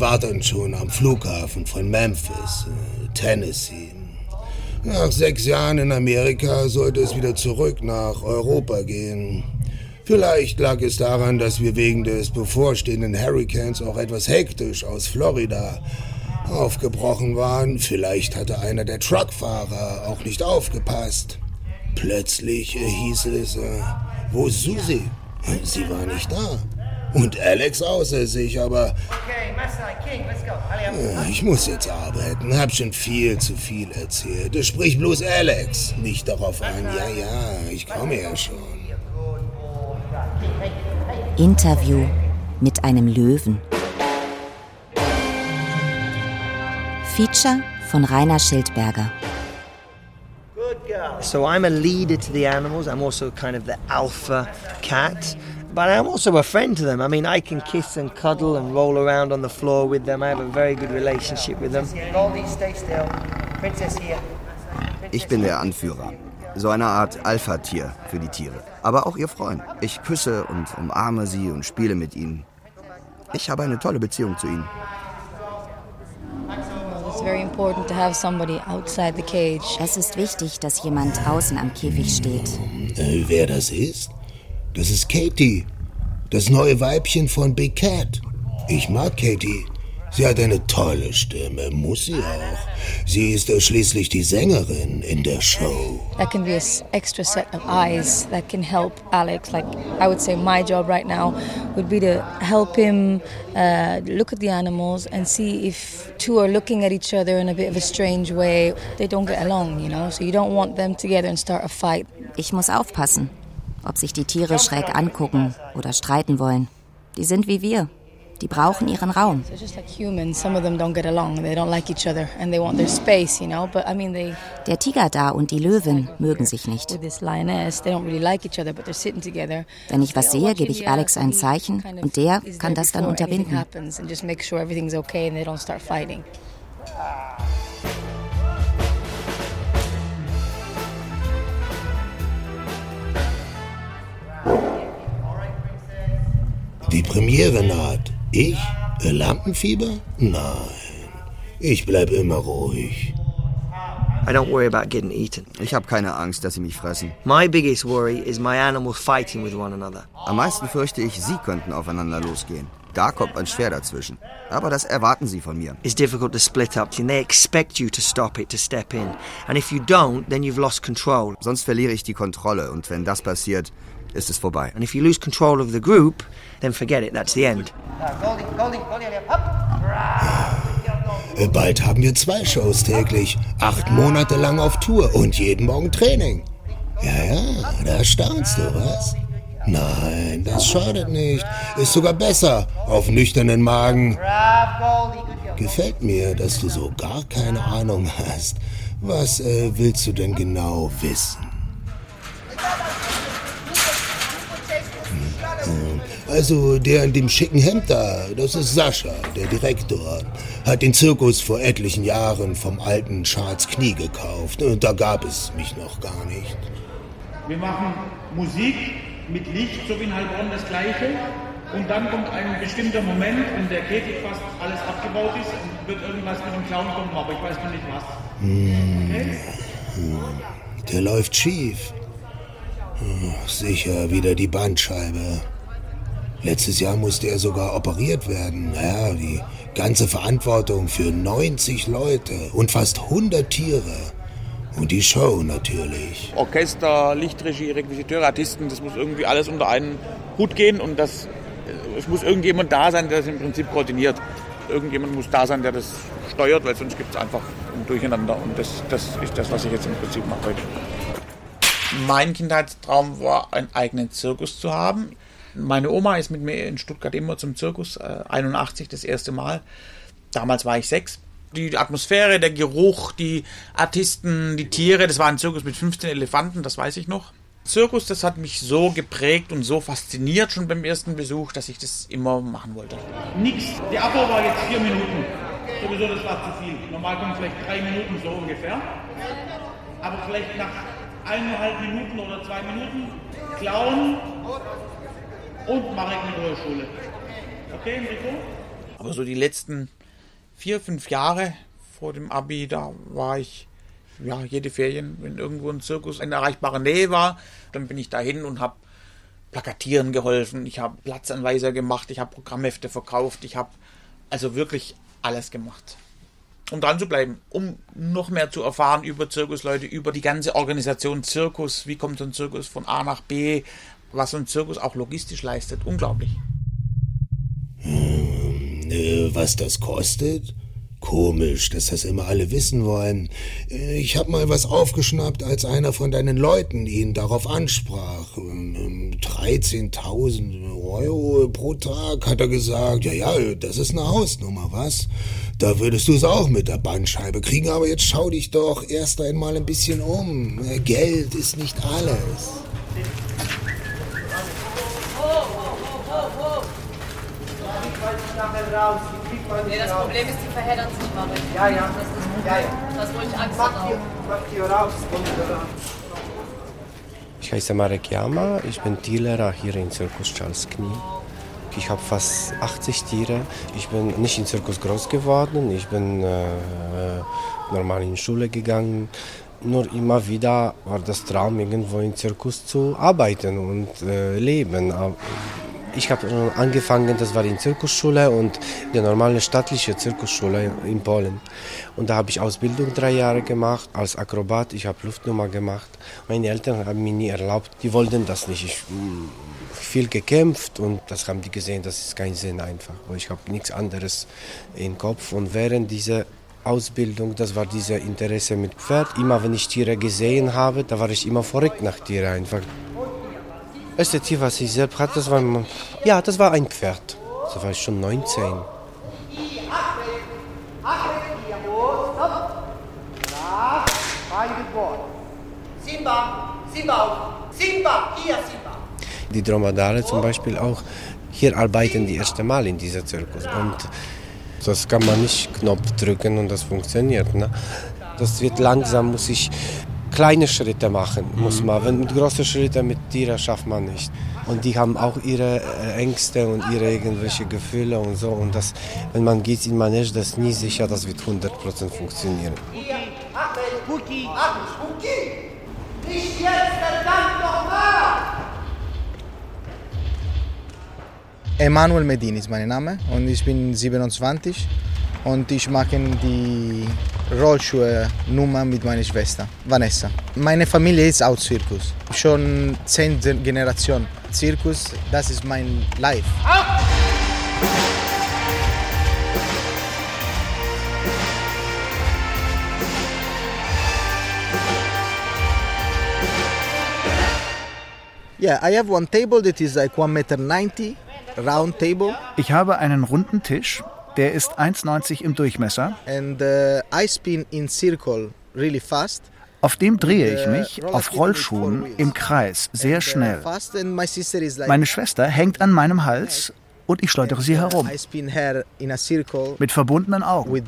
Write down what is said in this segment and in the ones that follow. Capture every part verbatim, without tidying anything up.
warten schon am Flughafen von Memphis, Tennessee. Nach sechs Jahren in Amerika sollte es wieder zurück nach Europa gehen. Vielleicht lag es daran, dass wir wegen des bevorstehenden Hurrikans auch etwas hektisch aus Florida aufgebrochen waren. Vielleicht hatte einer der Truckfahrer auch nicht aufgepasst. Plötzlich äh, hieß es, äh, wo ist Susi? Sie war nicht da. Und Alex außer sich, aber äh, ich muss jetzt arbeiten, hab schon viel zu viel erzählt. Es spricht bloß Alex, nicht darauf an. Ja, ja, ich komme ja schon. Interview mit einem Löwen. Feature von Rainer Schildberger. So I'm a leader to the animals. I'm also kind of the alpha cat. But I'm also a friend to them. I mean, I can kiss and cuddle and roll around on the floor with them. I have a very good relationship with them. Goldie, stay still. Princess here. Ich bin der Anführer. So eine Art Alpha-Tier für die Tiere. Aber auch ihr Freund. Ich küsse und umarme sie und spiele mit ihnen. Ich habe eine tolle Beziehung zu ihnen. Es ist wichtig, dass jemand außen am Käfig steht. Äh, wer das ist? Das ist Katie, das neue Weibchen von Big Cat. Ich mag Katie. Sie hat eine tolle Stimme, muss sie auch. Sie ist äh, schließlich die Sängerin in der Show. That can be an extra set of eyes that can help Alex. Like I would say my job right now would be to help him uh, look at the animals and see if two are looking at each other in a bit of a strange way. They don't get along, you know, so you don't want them together and start a fight. Ich muss aufpassen, ob sich die Tiere schräg angucken oder streiten wollen. Die sind wie wir. Die brauchen ihren Raum. Der Tiger da und die Löwin mögen sich nicht. Wenn ich was sehe, gebe ich Alex ein Zeichen und der kann das dann unterbinden. Die Premiere naht. Ich? Lampenfieber? Nein. Ich bleib immer ruhig. I don't worry about getting eaten. Ich habe keine Angst, dass sie mich fressen. My biggest worry is my animals fighting with one another. Am meisten fürchte ich, sie könnten aufeinander losgehen. Da kommt man schwer dazwischen. Aber das erwarten sie von mir. It's difficult to split up. They expect you to stop it, to step in. And if you don't, then you've lost control. Sonst verliere ich die Kontrolle und wenn das passiert, ist es vorbei. And if you lose control of the group, then forget it, that's the end. Bald haben wir zwei Shows täglich, acht Monate lang auf Tour und jeden Morgen Training. Ja, ja, da staunst du, was? Nein, das schadet nicht. Ist sogar besser, auf nüchternen Magen. Gefällt mir, dass du so gar keine Ahnung hast. Was äh, willst du denn genau wissen? Also der in dem schicken Hemd da, das ist Sascha, der Direktor. Hat den Zirkus vor etlichen Jahren vom alten Charles Knie gekauft. Und da gab es mich noch gar nicht. Wir machen Musik mit Licht, so wie in Heilbronn das Gleiche. Und dann kommt ein bestimmter Moment, in der Käfig fast alles abgebaut ist und wird irgendwas mit dem Clown kommen, aber ich weiß noch nicht was. Hm. Okay? Der läuft schief. Sicher wieder die Bandscheibe. Letztes Jahr musste er sogar operiert werden. Naja, die ganze Verantwortung für neunzig Leute und fast hundert Tiere. Und die Show natürlich. Orchester, Lichtregie, Requisiteure, Artisten, das muss irgendwie alles unter einen Hut gehen. Und das, es muss irgendjemand da sein, der das im Prinzip koordiniert. Irgendjemand muss da sein, der das steuert, weil sonst gibt es einfach ein Durcheinander. Und das, das ist das, was ich jetzt im Prinzip mache heute. Mein Kindheitstraum war, einen eigenen Zirkus zu haben. Meine Oma ist mit mir in Stuttgart immer zum Zirkus, äh, einundachtzig das erste Mal. Damals war ich sechs. Die Atmosphäre, der Geruch, die Artisten, die Tiere, das war ein Zirkus mit fünfzehn Elefanten, das weiß ich noch. Zirkus, das hat mich so geprägt und so fasziniert schon beim ersten Besuch, dass ich das immer machen wollte. Nix, der Abbau war jetzt vier Minuten. Sowieso, das war zu viel. Normal kommen vielleicht drei Minuten so ungefähr. Aber vielleicht nach eineinhalb Minuten oder zwei Minuten Clown und Marek mit Rollschule. Okay, Enrico? Aber so die letzten vier, fünf Jahre vor dem Abi, da war ich ja jede Ferien, wenn irgendwo ein Zirkus in erreichbarer Nähe war, dann bin ich dahin und habe plakatieren geholfen, ich habe Platzanweiser gemacht, ich habe Programmhefte verkauft, ich habe also wirklich alles gemacht. Um dran zu bleiben, um noch mehr zu erfahren über Zirkusleute, über die ganze Organisation Zirkus, wie kommt so ein Zirkus von A nach B, was so ein Zirkus auch logistisch leistet, unglaublich. Hm, äh, was das kostet? Komisch, dass das immer alle wissen wollen. Ich habe mal was aufgeschnappt, als einer von deinen Leuten ihn darauf ansprach. dreizehntausend Euro pro Tag, hat er gesagt. Ja, ja, das ist eine Hausnummer, was? Da würdest du es auch mit der Bandscheibe kriegen, aber jetzt schau dich doch erst einmal ein bisschen um. Geld ist nicht alles. Nee, das Problem ist, die verheddern sich mal. Ja, ja. Das ist das ja, ja. Das, wo ich Angst habe. Ich heiße Marek Jama, ich bin Tierlehrer hier im Zirkus Charles Knie. Ich habe fast achtzig Tiere. Ich bin nicht im Zirkus groß geworden, ich bin äh, normal in die Schule gegangen. Nur immer wieder war das Traum, irgendwo im Zirkus zu arbeiten und äh, leben. Ich habe angefangen, das war in der Zirkusschule und die normale staatliche Zirkusschule in Polen. Und da habe ich Ausbildung drei Jahre gemacht als Akrobat. Ich habe Luftnummer gemacht. Meine Eltern haben mir nie erlaubt, die wollten das nicht. Ich habe viel gekämpft und das haben die gesehen, das ist kein Sinn einfach. Ich habe nichts anderes im Kopf. Und während dieser Ausbildung, das war dieses Interesse mit Pferd. Immer wenn ich Tiere gesehen habe, da war ich immer verrückt nach Tieren einfach. Das erste Tier, was ich selbst hatte, das war, ja, das war ein Pferd. Da war ich schon neunzehn. Simba, Simba, Simba, hier Simba. Die Dromedare zum Beispiel auch. Hier arbeiten die erste Mal in dieser Zirkus. Und das kann man nicht Knopf drücken und das funktioniert. Ne? Das wird langsam, muss ich kleine Schritte machen, muss man. Wenn mit großen Schritten mit Tieren schafft man nicht. Und die haben auch ihre Ängste und ihre irgendwelche Gefühle und so. Und das, wenn man geht in Manege, das ist nie sicher, das wird hundert Prozent funktionieren. Spuki, Spuki, nicht jetzt, verdammt nochmal! Emanuel Medin ist mein Name und ich bin siebenundzwanzig und ich mache die Rollschuhe-Nummer mit meiner Schwester, Vanessa. Meine Familie ist auch Zirkus, schon zehn Generationen. Zirkus, das ist mein Life. Yeah, I have one table that is like one meter ninety. Round table. Ich habe einen runden Tisch, der ist eins Komma neunzig im Durchmesser. And uh, I spin in circle really fast. Auf dem drehe ich mich auf Rollschuhen im Kreis sehr schnell. Meine Schwester hängt an meinem Hals und ich schleudere sie herum. Mit verbundenen Augen.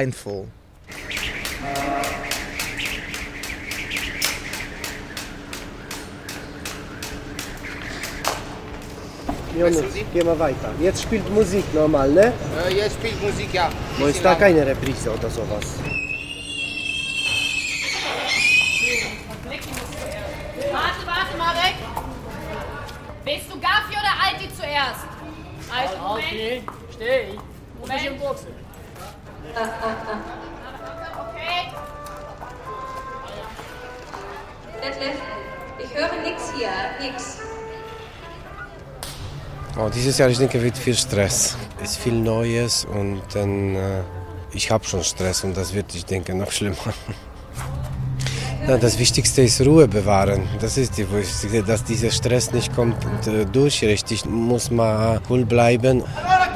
Jonas, geh mal weiter. Jetzt spielt Musik normal, ne? Äh, jetzt spielt Musik, ja. Wo ist da keine Reprise oder sowas? Warte, warte, Marek. Willst du Gafi oder Alti zuerst? Alti, Moment. Alti, steh. Moment. Im Boxen. Okay. Detlef, ich höre nichts hier, nix. Oh, dieses Jahr, ich denke, wird viel Stress. Es ist viel Neues und dann, äh, ich habe schon Stress und das wird, ich denke, noch schlimmer. Ja, das Wichtigste ist Ruhe bewahren. Das ist die Wichtigste, dass dieser Stress nicht kommt äh, durch. Richtig muss man cool bleiben.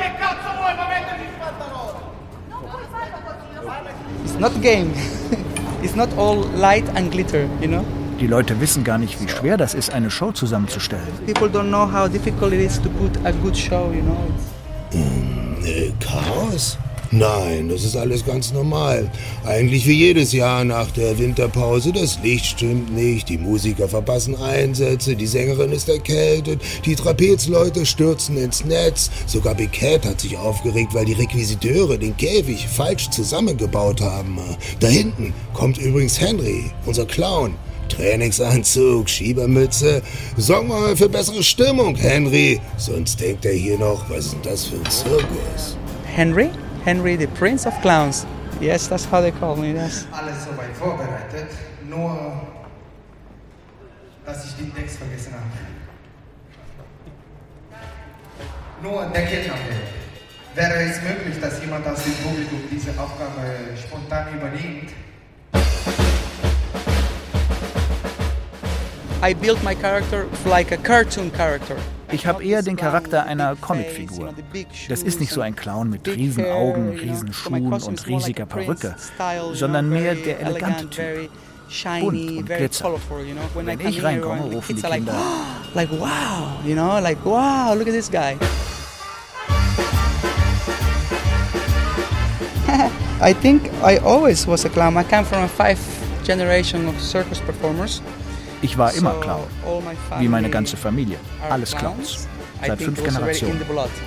It's not a game. It's not all light and glitter, you know. Die Leute wissen gar nicht, wie schwer das ist, eine Show zusammenzustellen. People don't know how difficult it is to put a good show, you know. Mm, äh, Chaos? Nein, das ist alles ganz normal. Eigentlich wie jedes Jahr nach der Winterpause. Das Licht stimmt nicht, die Musiker verpassen Einsätze, die Sängerin ist erkältet, die Trapezleute stürzen ins Netz. Sogar Big Cat hat sich aufgeregt, weil die Requisiteure den Käfig falsch zusammengebaut haben. Da hinten kommt übrigens Henry, unser Clown. Trainingsanzug, Schiebermütze. Sorg mal für bessere Stimmung, Henry. Sonst denkt er hier noch, was ist denn das für ein Zirkus? Henry? Henry, the Prince of Clowns. Yes, that's how they call me. Yes. Alles soweit vorbereitet, nur dass ich den Text vergessen habe. Nur der Kidnapping. Wäre es möglich, dass jemand aus dem Publikum diese Aufgabe spontan übernimmt? I built my character like a cartoon character. Ich habe eher den Charakter einer Comicfigur. Das ist nicht so ein Clown mit riesen Augen, riesen Schuhen und riesiger Perücke, sondern mehr der elegante Typ. Bunt und Glitzer. Wenn ich reinkomme, rufen die Kinder like wow, you know, like wow, look at this guy. I think I always was a clown. I come from a five generation of circus performers. Ich war immer Clown, wie meine ganze Familie. Alles Clowns, seit fünf Generationen.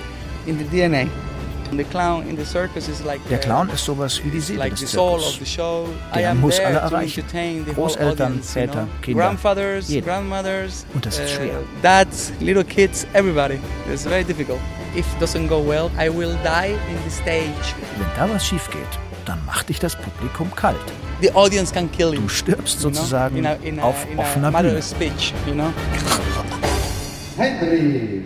Der Clown ist sowas wie die Seele des Zirkus. Der muss alle erreichen. Großeltern, Väter, Kinder, jeden. Und das ist schwer. Dads, little kids, everybody. It's very difficult. If it doesn't go well, I will die in the stage. Wenn da was schief geht, dann macht dich das Publikum kalt. The audience can kill you. Du stirbst sozusagen you know, in a, in a, auf in a offener Bühne. Speech, you know? Henry!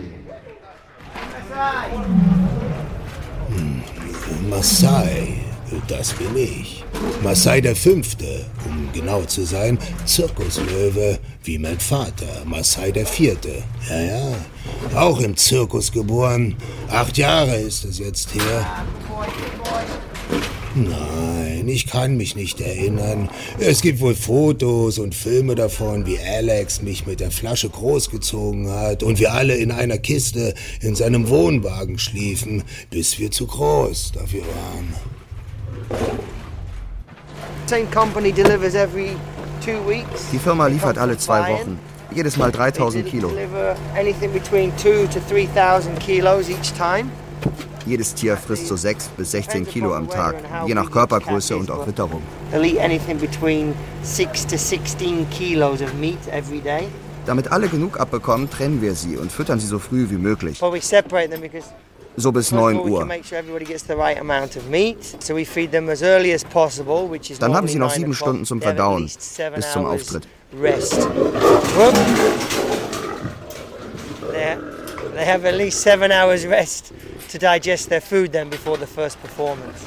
Hm, Maasai, das bin ich. Maasai der Fünfte, um genau zu sein, Zirkuslöwe, wie mein Vater, Maasai der Vierte. Ja, ja, auch im Zirkus geboren. Acht Jahre ist es jetzt her. Nein, ich kann mich nicht erinnern. Es gibt wohl Fotos und Filme davon, wie Alex mich mit der Flasche großgezogen hat und wir alle in einer Kiste in seinem Wohnwagen schliefen, bis wir zu groß dafür waren. Die Firma liefert alle zwei Wochen. Jedes Mal dreitausend Kilo. Jedes Tier frisst so sechs bis sechzehn Kilo am Tag, je nach Körpergröße und auch Witterung. Damit alle genug abbekommen, trennen wir sie und füttern sie so früh wie möglich. So bis neun Uhr. Dann haben sie noch sieben Stunden zum Verdauen, bis zum Auftritt. They have at least seven hours rest to digest their food then before the first performance.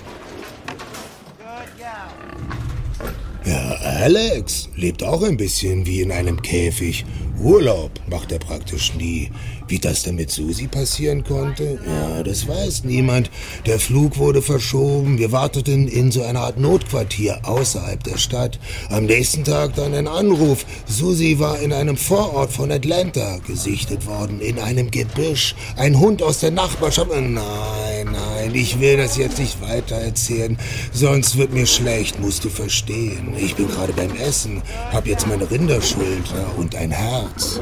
Ja, Alex lebt auch ein bisschen wie in einem Käfig. Urlaub macht er praktisch nie. Wie das denn mit Susi passieren konnte? Ja, das weiß niemand. Der Flug wurde verschoben. Wir warteten in so einer Art Notquartier außerhalb der Stadt. Am nächsten Tag dann ein Anruf. Susi war in einem Vorort von Atlanta gesichtet worden, in einem Gebüsch. Ein Hund aus der Nachbarschaft. Nein, nein, ich will das jetzt nicht weiter erzählen. Sonst wird mir schlecht, musst du verstehen. Ich bin gerade beim Essen, hab jetzt meine Rinderschulter und ein Herz.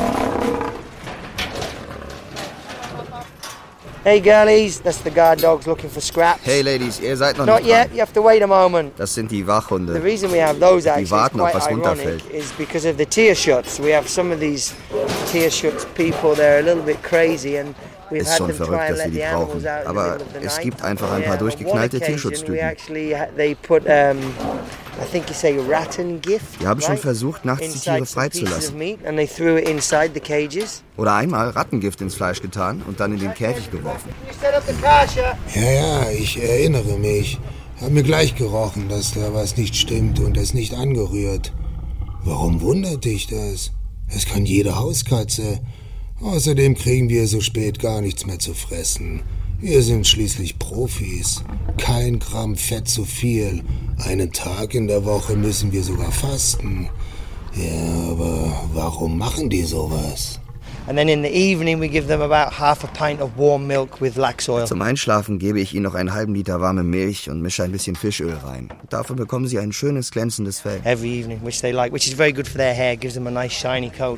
Hey girlies, that's the guard dogs looking for scraps. Hey Ladies, ihr seid noch Not nicht yet, dran. you have to wait a moment. Das sind die Wachhunde. The reason we have those actually Die warten, ob is was quite runterfällt. ironic is because of the Tierschuts. We have some of these Tierschuts people, they're a little bit crazy and we've Ist had schon them try verrückt, and dass sie let die the animals brauchen. out in the Aber middle of the es night. gibt einfach ein Yeah, paar on one durchgeknallte occasion, we Tierschutztypen. actually ha- they put um, I think you say Rattengift. Die haben schon right? versucht, nachts die Inside Tiere some pieces of freizulassen. meat and they threw it inside the cages. Oder einmal Rattengift ins Fleisch getan und dann in den Käfig geworfen. Ja, ja, ich erinnere mich. Hab mir gleich gerochen, dass da was nicht stimmt und es nicht angerührt. Warum wundert dich das? Das kann jede Hauskatze. Außerdem kriegen wir so spät gar nichts mehr zu fressen. Wir sind schließlich Profis. Kein Gramm Fett zu viel. Einen Tag in der Woche müssen wir sogar fasten. Ja, aber warum machen die sowas? And then in the evening we give them about half a pint of warm milk with flax oil. Zum Einschlafen gebe ich ihnen noch einen halben Liter warme Milch und mische ein bisschen Fischöl rein. Dafür bekommen sie ein schönes glänzendes Fell. Every evening, which they like, which is very good for their hair, gives them a nice shiny coat.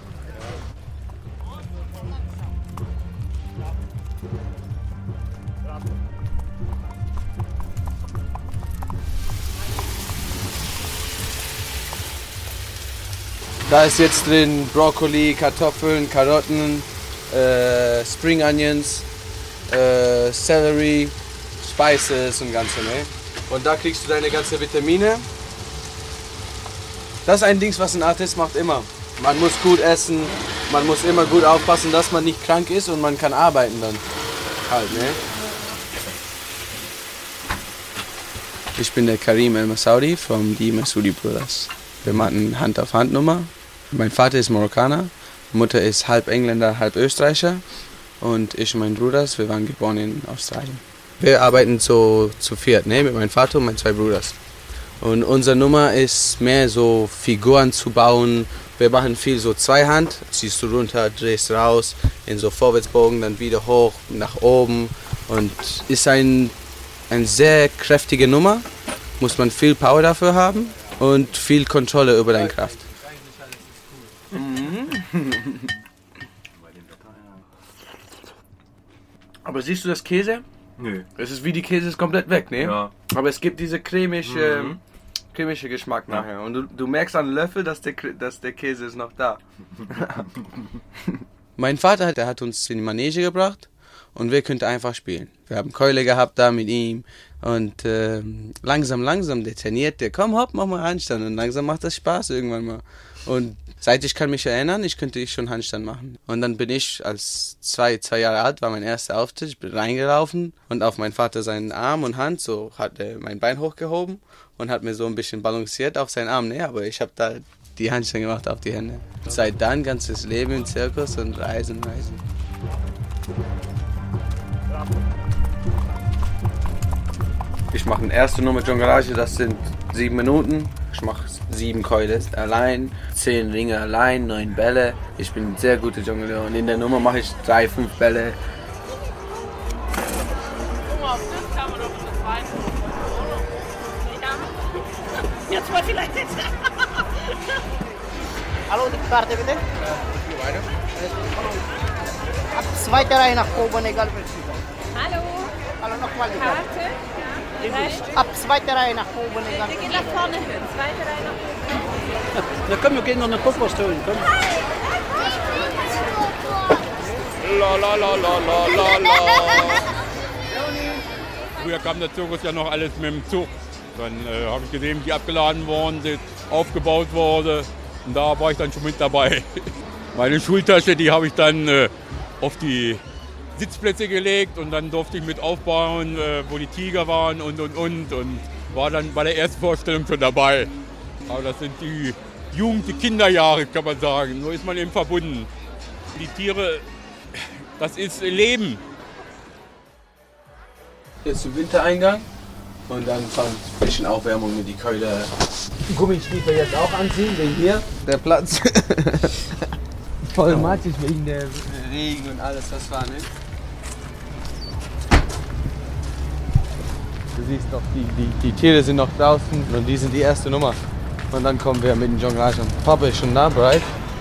Da ist jetzt drin Brokkoli, Kartoffeln, Karotten, äh, Spring Onions, äh, Celery, Spices und ganze, ne? Und da kriegst du deine ganzen Vitamine. Das ist ein Ding, was ein Artist macht immer. Man muss gut essen, man muss immer gut aufpassen, dass man nicht krank ist und man kann arbeiten dann halt, ne? Ich bin der Karim El Masoudi von die Masoudi Brothers. Wir machen Hand-auf-Hand-Nummer. Mein Vater ist Marokkaner, Mutter ist halb Engländer, halb Österreicher und ich und mein Bruder, wir waren geboren in Australien. Wir arbeiten so zu viert, ne, mit meinem Vater und meinen zwei Brüdern. Und unsere Nummer ist mehr so Figuren zu bauen. Wir machen viel so Zweihand, ziehst du runter, drehst raus, in so Vorwärtsbogen, dann wieder hoch, nach oben. Und ist ein, eine sehr kräftige Nummer, muss man viel Power dafür haben. Und viel Kontrolle über deine Kraft. Aber siehst du das Käse? Nö. Es ist wie die Käse ist komplett weg, ne? Ja. Aber es gibt diese cremische, Mhm. cremische Geschmack Ja. nachher. Und du, du merkst an Löffel, dass der, dass der Käse ist noch da. Mein Vater, der hat uns in die Manege gebracht und wir könnten einfach spielen. Wir haben Keule gehabt da mit ihm. Und äh, langsam, langsam, der trainiert, der komm, hopp, mach mal Handstand. Und langsam macht das Spaß irgendwann mal. Und seit ich kann mich erinnern, ich könnte ich schon Handstand machen. Und dann bin ich, als zwei, zwei Jahre alt war mein erster Auftritt, ich bin reingelaufen und auf meinen Vater seinen Arm und Hand, so hat er mein Bein hochgehoben und hat mir so ein bisschen balanciert auf seinen Arm. Ne, aber ich habe da die Handstand gemacht auf die Hände. Seit dann ganzes Leben im Zirkus und Reisen, Reisen. Ich mache eine erste Nummer Jonglage, das sind sieben Minuten. Ich mache sieben Keules allein, zehn Ringe allein, neun Bälle. Ich bin ein sehr guter Jongleur und in der Nummer mache ich drei, fünf Bälle. Jetzt mal vielleicht jetzt. Hallo, die Karte bitte. Ab zweiter Reihe nach oben, egal welche. Hallo. Hallo, nochmal die Karte. Karte. Ab zweiter Reihe nach oben, egal Wir gehen nach vorne hin. Zweite Reihe nach oben. Na komm, wir gehen noch eine Kopfwurst holen, komm. La la la la la la la. Früher kam der Zirkus ja noch alles mit dem Zug. Dann äh, habe ich gesehen, wie abgeladen worden sind, aufgebaut wurde. Und da war ich dann schon mit dabei. Meine Schultasche, die habe ich dann äh, auf die Sitzplätze gelegt und dann durfte ich mit aufbauen, äh, wo die Tiger waren und und und. Und war dann bei der ersten Vorstellung schon dabei. Aber das sind die Jugend-, die Kinderjahre, kann man sagen. So ist man eben verbunden. Die Tiere, das ist Leben. Jetzt zum Wintereingang und dann kommt ein bisschen Aufwärmung mit die Keule. Gummistiefel jetzt auch anziehen, wegen hier. Der Platz voll matschig wegen der Regen und alles, was war, ne? Du siehst doch, die, die, die Tiere sind noch draußen und die sind die erste Nummer. Und dann kommen wir mit dem Jonglage. Papa ist schon da, bereit?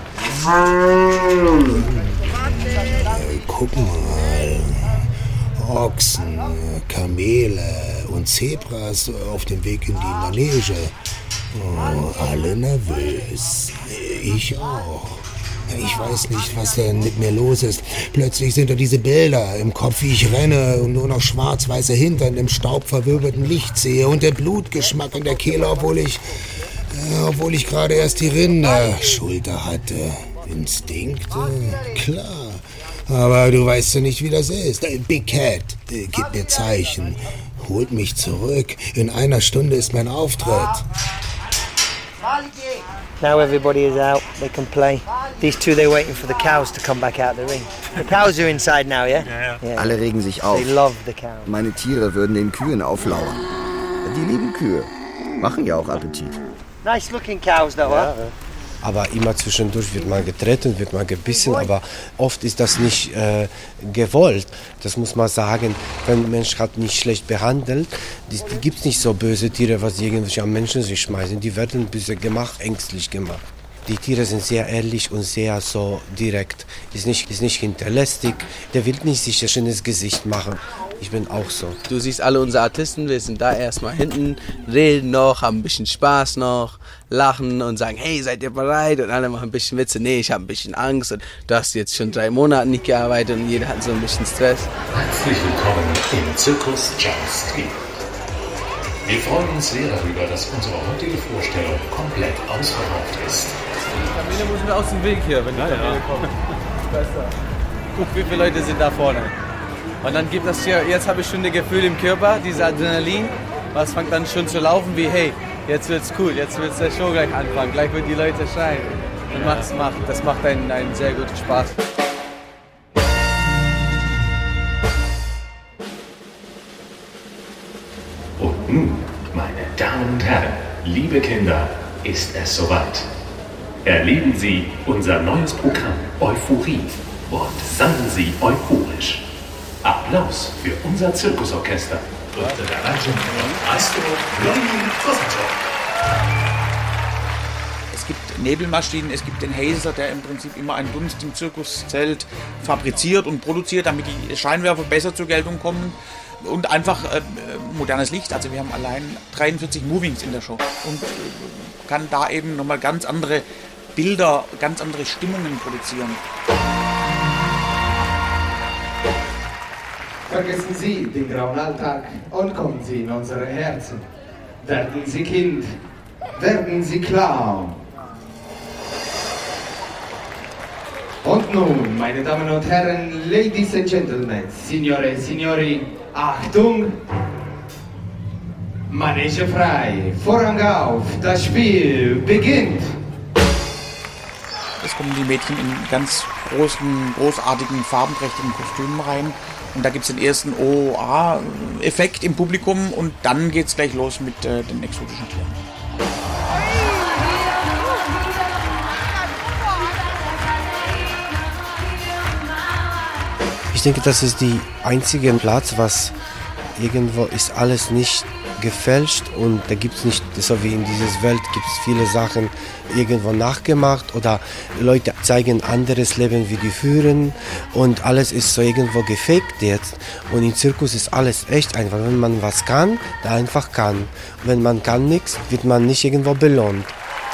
Äh, guck mal. Ochsen, Kamele und Zebras auf dem Weg in die Manege. Oh, alle nervös. Ich auch. Ich weiß nicht, was denn mit mir los ist. Plötzlich sind da diese Bilder im Kopf, wie ich renne und nur noch schwarz-weiße Hintern im staubverwirbelten Licht sehe und der Blutgeschmack in der Kehle, obwohl ich, äh, obwohl ich gerade erst die Rinderschulter hatte. Instinkte? Klar. Aber du weißt ja nicht, wie das ist. Big Cat, äh, gib mir Zeichen. Holt mich zurück. In einer Stunde ist mein Auftritt. Now everybody is out, they can play. These two, they're waiting for the cows to come back out the ring. The cows are inside now, yeah? Ja, ja. Alle regen sich auf. They love the cows. Meine Tiere würden den Kühen auflauern. Die lieben Kühe. Machen ja auch Appetit. Nice looking cows though, huh? aber immer zwischendurch wird man getreten, wird man gebissen, aber oft ist das nicht äh, gewollt. Das muss man sagen, wenn ein Mensch hat nicht schlecht behandelt, die, die gibt es nicht so böse Tiere, was irgendwelche am Menschen sich schmeißen, die werden ein bisschen gemacht, ängstlich gemacht. Die Tiere sind sehr ehrlich und sehr so direkt. Ist nicht, ist nicht hinterlistig. Der will nicht sich ein schönes Gesicht machen. Ich bin auch so. Du siehst alle unsere Artisten, wir sind da erstmal hinten, reden noch, haben ein bisschen Spaß noch, lachen und sagen, hey, seid ihr bereit? Und alle machen ein bisschen Witze. Nee, ich habe ein bisschen Angst und du hast jetzt schon drei Monate nicht gearbeitet und jeder hat so ein bisschen Stress. Herzlich willkommen im Zirkus Charles Knie. Wir freuen uns sehr darüber, dass unsere heutige Vorstellung komplett ausverkauft ist. Kamele muss mir aus dem Weg hier, wenn die Kamele ja. kommen. Besser. Guck, wie viele Leute sind da vorne. Und dann gibt das hier, jetzt habe ich schon ein Gefühl im Körper, dieses Adrenalin, was fängt dann schon zu laufen wie, hey, jetzt wird's cool, jetzt wird's der Show gleich anfangen, gleich wird die Leute schreien. Und das macht, das macht einen, einen sehr guten Spaß. Und nun, meine Damen und Herren, liebe Kinder, ist es soweit. Erleben Sie unser neues Programm Euphorie und seien Sie euphorisch. Applaus für unser Zirkusorchester unter der Leitung von Maestro Leonie Rosenthal. Es gibt Nebelmaschinen, es gibt den Hazer, der im Prinzip immer einen Dunst im Zirkuszelt fabriziert und produziert, damit die Scheinwerfer besser zur Geltung kommen. Und einfach äh, modernes Licht. Also wir haben allein dreiundvierzig Movings in der Show und äh, kann da eben nochmal ganz andere Bilder, ganz andere Stimmungen produzieren. Vergessen Sie den grauen Alltag und kommen Sie in unsere Herzen. Werden Sie Kind, werden Sie Clown. Und nun, meine Damen und Herren, Ladies and Gentlemen, Signore e Signori, Achtung! Manege frei, Vorhang auf, das Spiel beginnt! Es kommen die Mädchen in ganz großen, großartigen, farbenprächtigen Kostümen rein. Und da gibt es den ersten O O A-Effekt im Publikum und dann geht es gleich los mit äh, den exotischen Tieren. Ich denke, das ist die einzige Platz, was irgendwo ist alles nicht gefälscht und da gibt es nicht, so wie in dieser Welt gibt es viele Sachen irgendwo nachgemacht oder Leute zeigen anderes Leben, wie die führen und alles ist so irgendwo gefaked jetzt und im Zirkus ist alles echt einfach, wenn man was kann, da einfach kann und wenn man kann nichts, wird man nicht irgendwo belohnt.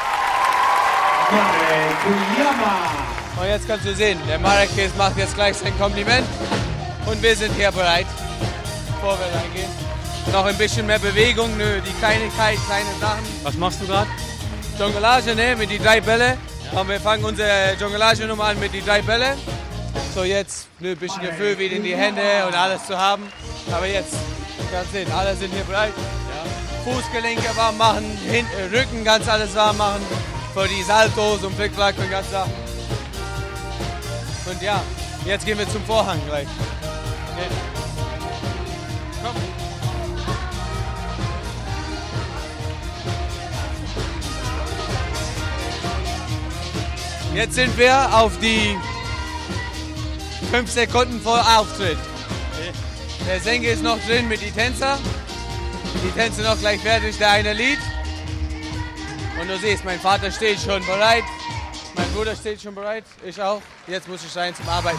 Und jetzt kannst du sehen, der Marek macht jetzt gleich sein Kompliment und wir sind hier bereit, bevor wir reingehen. Noch ein bisschen mehr Bewegung, nö, die Kleinigkeit, kleine Sachen. Was machst du gerade? Jonglage, ne, mit die drei Bälle. Und wir fangen unsere Jonglage-Nummer an mit die drei Bälle. So jetzt nö, ein bisschen Gefühl wieder in die Hände und alles zu haben. Aber jetzt, du kannst sehen, alle sind hier bereit. Ja. Fußgelenke warm machen, Hin Rücken ganz alles warm machen. Für die Saltos und Flickflack und ganz Sachen. Und ja, jetzt gehen wir zum Vorhang gleich. Okay. Komm. Jetzt sind wir auf die fünf Sekunden vor Auftritt. Der Sänger ist noch drin mit den Tänzer. Die Tänzer noch gleich fertig, der eine Lied. Und du siehst, mein Vater steht schon bereit. Mein Bruder steht schon bereit, ich auch. Jetzt muss ich rein zum Arbeiten.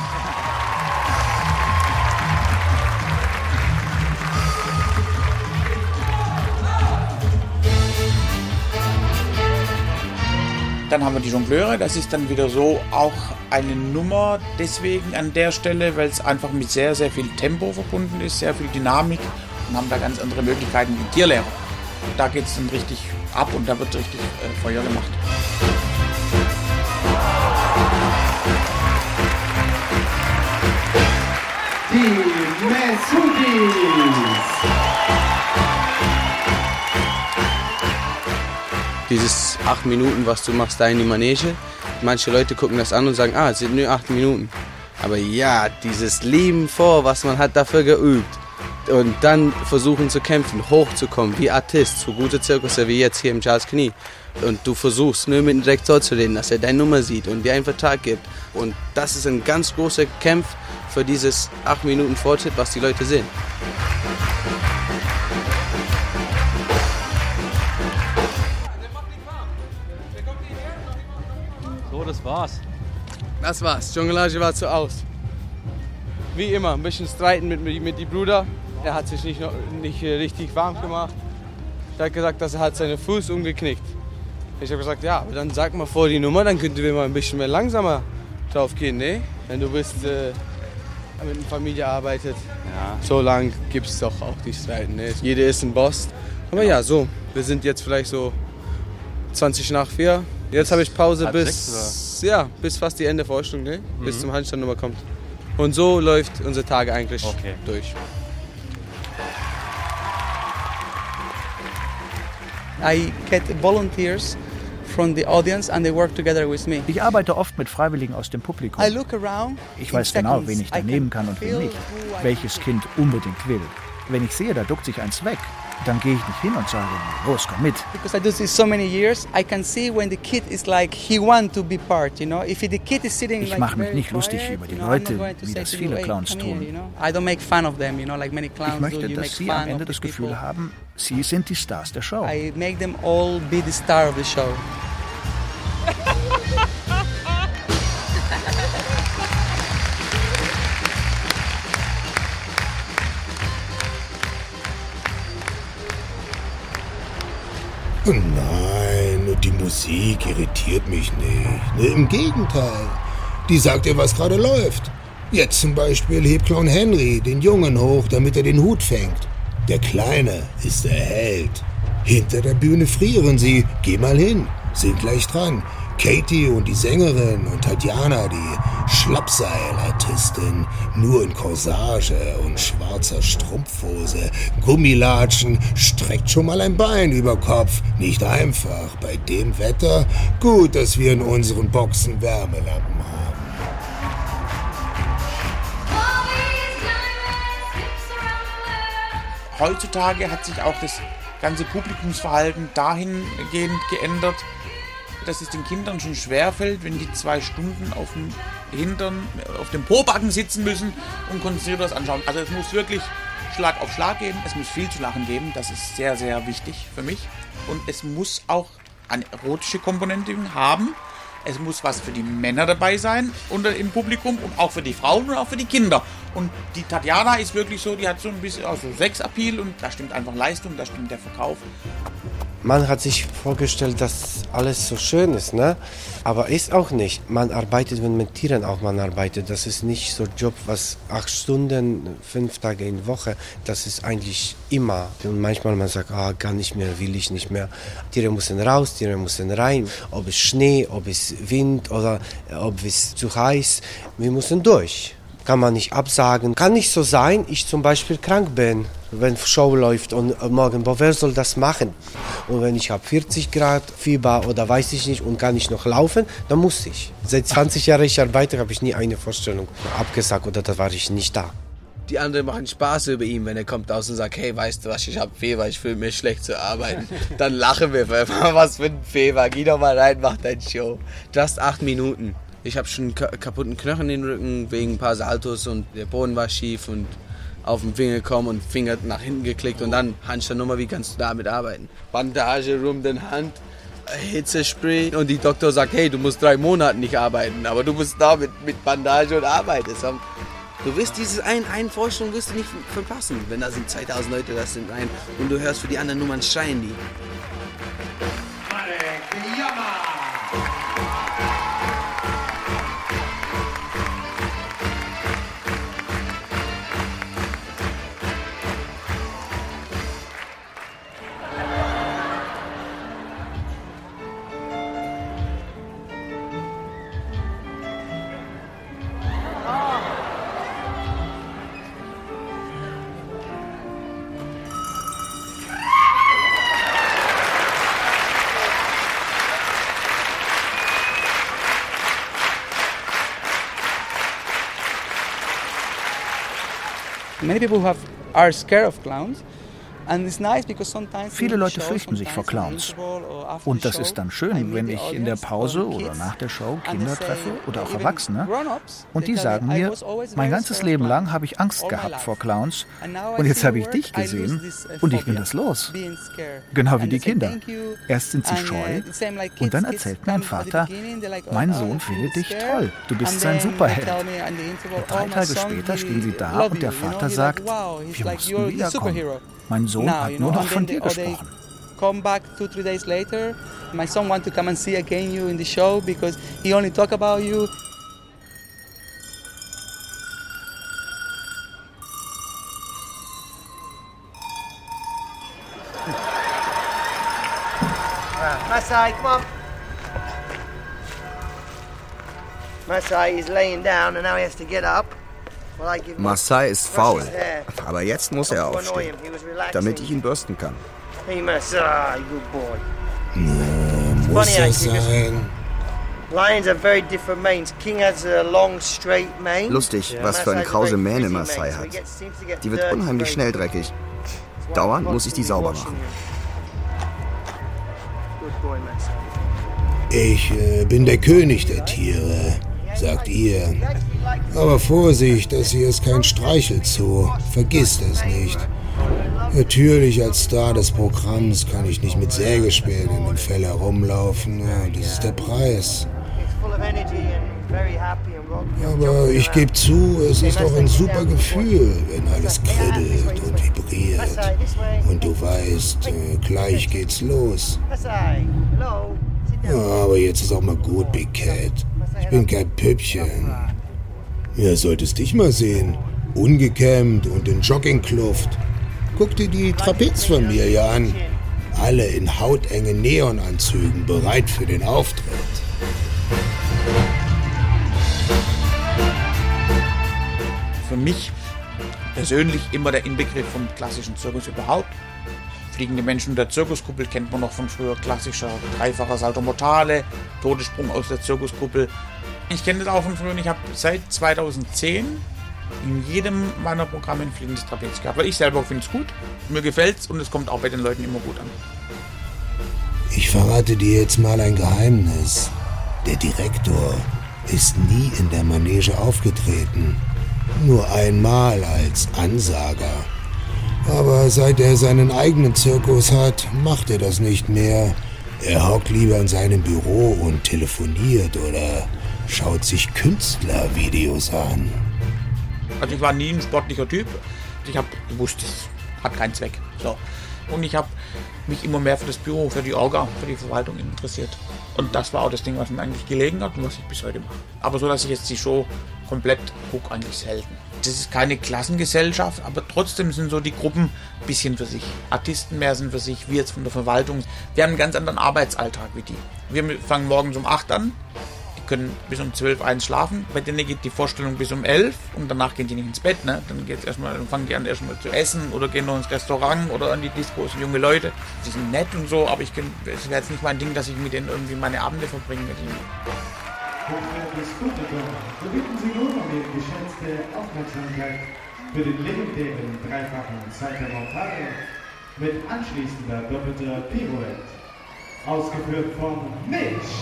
Dann haben wir die Jongleure, das ist dann wieder so auch eine Nummer deswegen an der Stelle, weil es einfach mit sehr, sehr viel Tempo verbunden ist, sehr viel Dynamik und haben da ganz andere Möglichkeiten wie Tierlehrer. Da geht es dann richtig ab und da wird richtig äh, Feuer gemacht. Die Mesudis! Dieses acht Minuten, was du machst da in die Manege, manche Leute gucken das an und sagen, ah, es sind nur acht Minuten. Aber ja, dieses Leben vor, was man hat dafür geübt, Und dann versuchen zu kämpfen, hochzukommen, wie Artist, so gute Zirkusse wie jetzt hier im Charles Knie. Und du versuchst nur mit dem Direktor zu reden, dass er deine Nummer sieht und dir einen Vertrag gibt. Und das ist ein ganz großer Kampf für dieses acht Minuten Fortschritt, was die Leute sehen. So, das war's. Das war's. Jonglage war zu aus. Wie immer, ein bisschen streiten mit, mit dem Bruder. Er hat sich nicht, nicht richtig warm gemacht. Er hat gesagt, dass er hat seinen Fuß umgeknickt. Ich habe gesagt, ja, aber dann sag mal vor die Nummer, dann könnten wir mal ein bisschen mehr langsamer drauf gehen, ne? Wenn du bist, äh, mit einer Familie arbeitet. Ja. So lang gibt es doch auch die Streiten, ne? Jeder ist ein Boss. Aber ja, so, wir sind jetzt vielleicht so zwanzig nach vier. Jetzt habe ich Pause Halb bis, sechs, ja, bis fast die Ende Vorstellung, ne? Mhm. Bis zum Handstand-Nummer kommt. Und so läuft unser Tag eigentlich okay. durch. I get volunteers from the audience and they work together with me. Ich arbeite oft mit Freiwilligen aus dem Publikum. I look around. Ich weiß genau, wen ich da nehmen kann und wen nicht. Welches Kind unbedingt will. Wenn ich sehe, da duckt sich eins weg, dann gehe ich nicht hin und sage, los, komm mit. Because I do this so many years, I can see when the kid is like he want to be part, you know. If the kid is sitting Ich like mache mich very nicht lustig quiet, über die you know, Leute, I'm not going to wie say das to viele you, hey, Clowns come here, tun. you know. I don't make fun of them, you know, like many clowns Ich möchte, do. You dass make sie fun am Ende of das the Gefühl people. haben, sie sind die Stars der Show. I make them all be the star of the show. Oh nein, die Musik irritiert mich nicht. Im Gegenteil, die sagt dir, was gerade läuft. Jetzt zum Beispiel hebt Clown Henry den Jungen hoch, damit er den Hut fängt. Der Kleine ist der Held. Hinter der Bühne frieren sie. Geh mal hin, sind gleich dran. Katie und die Sängerin und Tatjana, die Schlappseilartistin, nur in Corsage und schwarzer Strumpfhose, Gummilatschen, streckt schon mal ein Bein über Kopf. Nicht einfach, bei dem Wetter. Gut, dass wir in unseren Boxen Wärmelampen haben. Heutzutage hat sich auch das ganze Publikumsverhalten dahingehend geändert, dass es den Kindern schon schwerfällt, wenn die zwei Stunden auf dem Hintern, auf dem Pobacken sitzen müssen und konzentriert was anschauen. Also es muss wirklich Schlag auf Schlag geben, es muss viel zu lachen geben, das ist sehr, sehr wichtig für mich. Und es muss auch eine erotische Komponente haben. Es muss was für die Männer dabei sein unter im Publikum und auch für die Frauen und auch für die Kinder. Und die Tatjana ist wirklich so, die hat so ein bisschen also Sex-Appeal und da stimmt einfach Leistung, da stimmt der Verkauf. Man hat sich vorgestellt, dass alles so schön ist, ne? Aber ist auch nicht. Man arbeitet, wenn mit Tieren auch man arbeitet. Das ist nicht so ein Job, was acht Stunden, fünf Tage in der Woche, das ist eigentlich immer. Und manchmal man sagt, ah, gar nicht mehr, will ich nicht mehr. Tiere müssen raus, Tiere müssen rein. Ob es Schnee, ob es Wind oder ob es zu heiß. Wir müssen durch. Kann man nicht absagen. Kann nicht so sein, ich zum Beispiel krank bin, wenn Show läuft und morgen, boah, wer soll das machen? Und wenn ich habe vierzig Grad Fieber oder weiß ich nicht und kann ich noch laufen, dann muss ich. Seit zwanzig Jahren ich arbeite, habe ich nie eine Vorstellung abgesagt oder da war ich nicht da. Die anderen machen Spaß über ihn, wenn er kommt aus und sagt, hey, weißt du was, ich habe Fieber, ich fühle mich schlecht zu arbeiten. Dann lachen wir, was für ein Fieber, geh doch mal rein, mach dein Show. Just acht Minuten. Ich habe schon kaputten Knochen in den Rücken wegen ein paar Saltos und der Boden war schief und auf den Finger gekommen und Finger nach hinten geklickt und dann Handstandnummer, wie kannst du damit arbeiten? Bandage um den Hand, Hitzespray und die Doktor sagt, hey, du musst drei Monate nicht arbeiten, aber du bist da mit, mit Bandage und arbeitest. Du wirst diese ein, eine Vorstellung wirst du nicht verpassen, wenn da sind zweitausend Leute, das sind ein und du hörst für die anderen Nummern schreien die. Many people have are scared of clowns. Viele Leute fürchten sich vor Clowns. Und das ist dann schön, wenn ich in der Pause oder nach der Show Kinder treffe oder auch Erwachsene. Und die sagen mir, mein ganzes Leben lang habe ich Angst gehabt vor Clowns. Und jetzt habe ich dich gesehen und ich bin das los. Genau wie die Kinder. Erst sind sie scheu und dann erzählt mein Vater, mein Sohn findet dich toll. Du bist sein Superheld. Und drei Tage später stehen sie da und der Vater sagt, wir mussten wiederkommen. Mein Sohn hat nur noch von dir gesprochen. Come back two, three days later. My son want to come and see again you in the show because he only talk about you. Masai, come on. Masai is laying down and now he has to get up. Masai ist faul, aber jetzt muss er aufstehen, damit ich ihn bürsten kann. Hey Masai, good boy. Na, muss das sein? Lions have very different manes. King has a long, straight mane. Lustig, was für eine krause Mähne Masai hat. Die wird unheimlich schnell dreckig. Dauernd muss ich die sauber machen. Ich äh, bin der König der Tiere, sagt ihr. Aber Vorsicht, das hier ist kein Streichelzoo. Vergiss das nicht. Natürlich, als Star des Programms kann ich nicht mit Sägespänen in dem Fell herumlaufen. Ja, das ist der Preis. Aber ich gebe zu, es ist auch ein super Gefühl, wenn alles kribbelt und vibriert. Und du weißt, äh, gleich geht's los. Ja, aber jetzt ist auch mal gut, Big Cat. Ich bin kein Püppchen. Ja, solltest dich mal sehen. Ungekämmt und in Joggingkluft. Guck dir die Trapezfamilie an. Alle in hautengen Neonanzügen, bereit für den Auftritt. Für mich persönlich immer der Inbegriff vom klassischen Zirkus überhaupt. Fliegende Menschen der Zirkuskuppel kennt man noch von früher, klassischer dreifacher Salto Mortale, Todessprung aus der Zirkuskuppel. Ich kenne das auch von früher und ich habe seit zweitausendzehn in jedem meiner Programme ein fliegendes Trapez gehabt. Weil ich selber finde es gut, mir gefällt es und es kommt auch bei den Leuten immer gut an. Ich verrate dir jetzt mal ein Geheimnis. Der Direktor ist nie in der Manege aufgetreten. Nur einmal als Ansager. Aber seit er seinen eigenen Zirkus hat, macht er das nicht mehr. Er hockt lieber in seinem Büro und telefoniert oder schaut sich Künstlervideos an. Also ich war nie ein sportlicher Typ. Ich habe gewusst, das hat keinen Zweck. So. Und ich habe mich immer mehr für das Büro, für die Orga, für die Verwaltung interessiert. Und das war auch das Ding, was mir eigentlich gelegen hat und was ich bis heute mache. Aber so, dass ich jetzt die Show komplett gucke, eigentlich selten. Das ist keine Klassengesellschaft, aber trotzdem sind so die Gruppen ein bisschen für sich. Artisten mehr sind für sich, wir jetzt von der Verwaltung. Wir haben einen ganz anderen Arbeitsalltag wie die. Wir fangen morgens um acht an, die können bis um zwölf, eins schlafen. Bei denen geht die Vorstellung bis um elf und danach gehen die nicht ins Bett. Ne? Dann, geht's erstmal, dann fangen die an erstmal zu essen oder gehen noch ins Restaurant oder an die Disco. Das sind junge Leute, die sind nett und so, aber es wäre jetzt nicht mein Ding, dass ich mit denen irgendwie meine Abende verbringe. Hochwertiges Publikum, wir bitten Sie nun um Ihre geschätzte Aufmerksamkeit für den legendären dreifachen Salto Mortale mit anschließender doppelter Pirouette, ausgeführt von Mitch.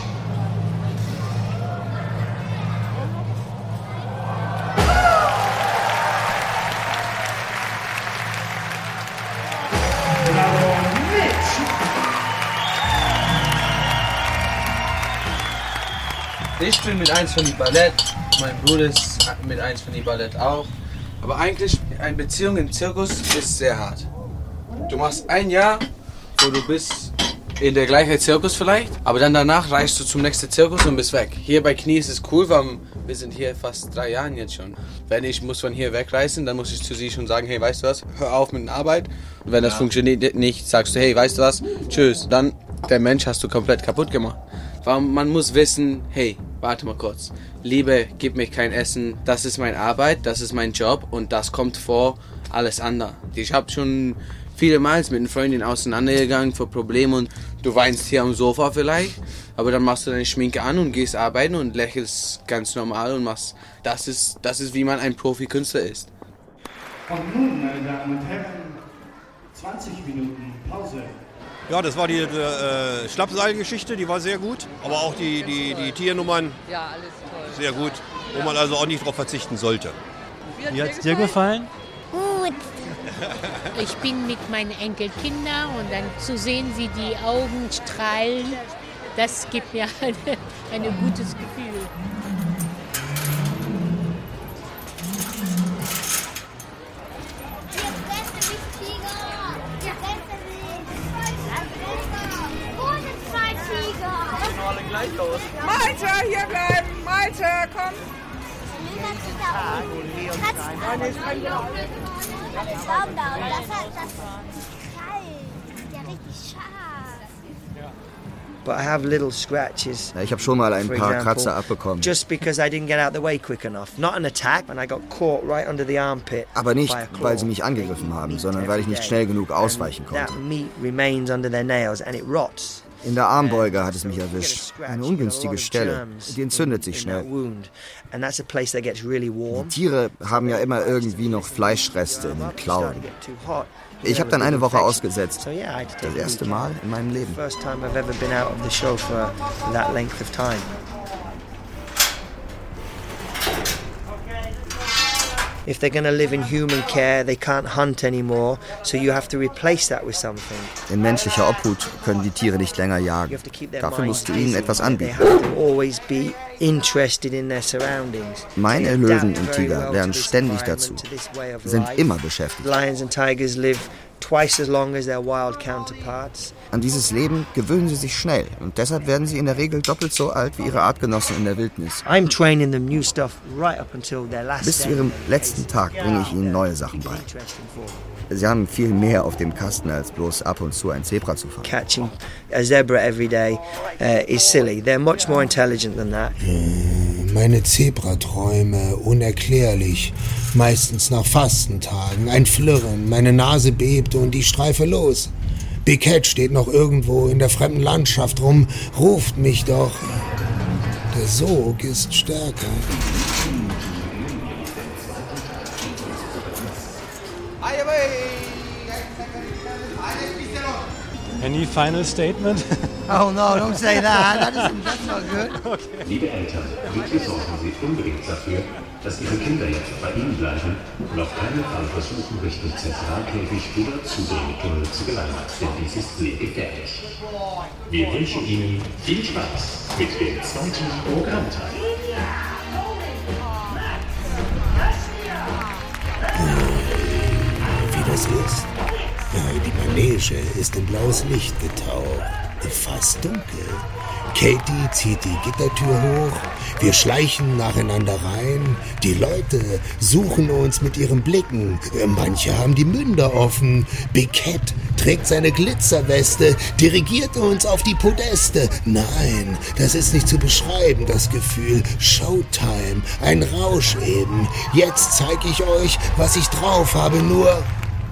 Bravo, Mitch! Ich bin mit eins von die Ballett, mein Bruder ist mit eins von die Ballett auch. Aber eigentlich, eine Beziehung im Zirkus ist sehr hart. Du machst ein Jahr, wo du bist in der gleichen Zirkus vielleicht, aber dann danach reist du zum nächsten Zirkus und bist weg. Hier bei Knie ist es cool, weil wir sind hier fast drei Jahre jetzt schon. Wenn ich muss von hier wegreisen, dann muss ich zu sie schon sagen, hey, weißt du was, hör auf mit der Arbeit. Und wenn das ja. funktioniert nicht, sagst du, hey, weißt du was, tschüss. Dann, der Mensch hast du komplett kaputt gemacht. Weil man muss wissen, hey, warte mal kurz. Liebe, gib mir kein Essen. Das ist meine Arbeit, das ist mein Job und das kommt vor alles andere. Ich habe schon viele Mal mit einer Freundin auseinandergegangen für Probleme und du weinst hier am Sofa vielleicht, aber dann machst du deine Schminke an und gehst arbeiten und lächelst ganz normal und machst. Das ist, das ist wie man ein Profikünstler ist. Und nun, meine Damen und Herren, zwanzig Minuten Pause. Ja, das war die äh, Schlappseilgeschichte, die war sehr gut. Aber auch die, die, die Tiernummern, ja, alles toll. Sehr gut, wo man also auch nicht darauf verzichten sollte. Wie hat es dir gefallen? Gut. Ich bin mit meinen Enkelkindern und dann zu sehen, wie die Augen strahlen, das gibt mir ein eine gutes Gefühl. Malte, hier bleiben! Malte, komm! But I have little scratches. Ja, ich habe schon mal ein paar Kratzer abbekommen. Just because I didn't get out of the way quick enough. Not an attack, and I got caught right under the armpit. Aber nicht, weil sie mich angegriffen haben, sondern weil ich nicht schnell genug ausweichen konnte. That meat remains under their nails and it rots. In der Armbeuge hat es mich erwischt. Eine ungünstige Stelle. Die entzündet sich schnell. Die Tiere haben ja immer irgendwie noch Fleischreste in den Klauen. Ich habe dann eine Woche ausgesetzt. Das erste Mal in meinem Leben. If they're going to live in human care, they can't hunt anymore, so you have to replace that with something. In menschlicher Obhut können die Tiere nicht länger jagen. Dafür musst du ihnen etwas anbieten. Always be interested in their surroundings. Meine Löwen und Tiger lernen ständig dazu, sind immer beschäftigt. Lions and tigers live twice as long as their wild counterparts. An dieses Leben gewöhnen sie sich schnell und deshalb werden sie in der Regel doppelt so alt wie ihre Artgenossen in der Wildnis. I'm training them new stuff right up until their last Bis zu ihrem letzten Tag bringe ich ihnen neue Sachen bei. Sie haben viel mehr auf dem Kasten, als bloß ab und zu ein Zebra zu fangen. Catching a zebra every day uh, is silly. They're much more intelligent than that. Meine Zebraträume, unerklärlich. Meistens nach Fastentagen. Ein Flirren, meine Nase bebte und ich streife los. Biquette steht noch irgendwo in der fremden Landschaft rum, ruft mich doch. Der Sog ist stärker. Any final statement? Oh no, don't say that. That isn't, that's not good. Okay. Liebe Eltern, bitte sorgen Sie unbedingt dafür, dass Ihre Kinder jetzt bei Ihnen bleiben und auf keinen Fall versuchen, Richtung Zentralkäfig oder Zudringtunnel zu gelangen, denn dies ist sehr gefährlich. Wir wünschen Ihnen viel Spaß mit dem zweiten Programmteil. Wie das ist? Die Manege ist in blaues Licht getaucht. Fast dunkel. Katie zieht die Gittertür hoch. Wir schleichen nacheinander rein. Die Leute suchen uns mit ihren Blicken. Manche haben die Münder offen. Biquette trägt seine Glitzerweste, dirigiert uns auf die Podeste. Nein, das ist nicht zu beschreiben, das Gefühl. Showtime, ein Rausch eben. Jetzt zeige ich euch, was ich drauf habe, nur...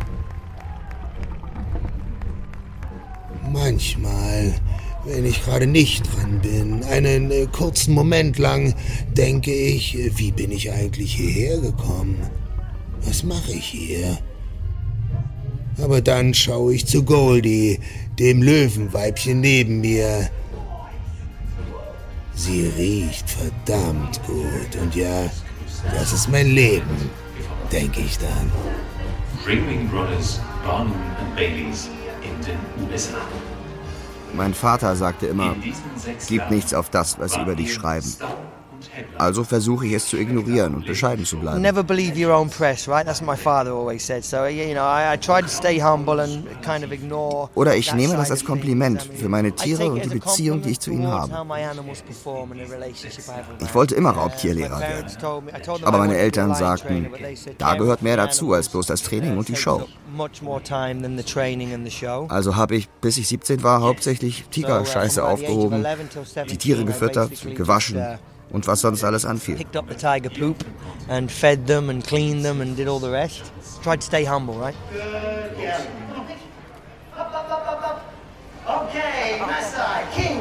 Manchmal, wenn ich gerade nicht dran bin, einen äh, kurzen Moment lang, denke ich, wie bin ich eigentlich hierher gekommen? Was mache ich hier? Aber dann schaue ich zu Goldie, dem Löwenweibchen neben mir. Sie riecht verdammt gut und ja, das ist mein Leben, denke ich dann. Ringling Brothers, Barnum and Baileys in den U S A. Mein Vater sagte immer, gib nichts auf das, was sie über dich schreiben. Also versuche ich es zu ignorieren und bescheiden zu bleiben. Never believe your own press, right? That's what my father always said. So, you know, I, I try to stay humble and kind of ignore. Oder ich nehme das als Kompliment für meine Tiere und die Beziehung, die ich zu ihnen habe. Ich wollte immer Raubtierlehrer werden. Aber meine Eltern sagten, da gehört mehr dazu als bloß das Training und die Show. Also habe ich, bis ich siebzehn war, hauptsächlich Tigerscheiße aufgehoben, die Tiere gefüttert, gewaschen und was sonst alles anfiel. Picked up the tiger poop and fed them and cleaned them and did all the rest. Tried to stay humble, right? Yeah. Okay, Maasai, King.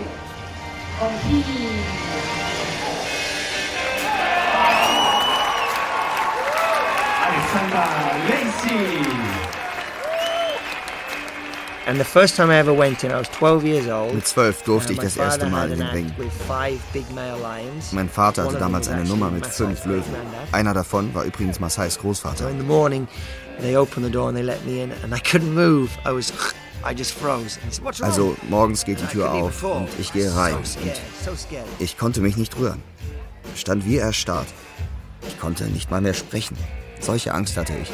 Eine Alexander Lacey. And the first time I ever went in, I was twelve years old. Mit zwölf durfte ich das erste Mal in den Ring. Mein Vater hatte damals eine Nummer mit fünf Löwen. Einer davon war übrigens Masais Großvater. In the morning, they opened the door and they let me in, and I couldn't move. I was, I just froze. Also morgens geht die Tür auf und ich gehe rein und ich konnte mich nicht rühren. Ich stand wie erstarrt. Ich konnte nicht mal mehr sprechen. Solche Angst hatte ich.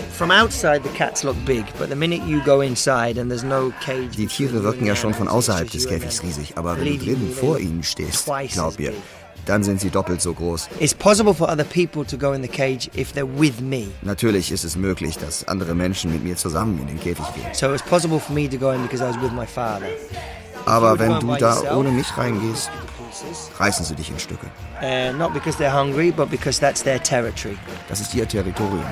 Die Tiere wirken ja schon von außerhalb des Käfigs riesig, aber wenn du drinnen vor ihnen stehst, glaub mir, dann sind sie doppelt so groß. Natürlich ist es möglich, dass andere Menschen mit mir zusammen in den Käfig gehen. Aber wenn du da ohne mich reingehst, reißen sie dich in Stücke. Uh, not because they're hungry, but because that's their territory. Das ist ihr Territorium.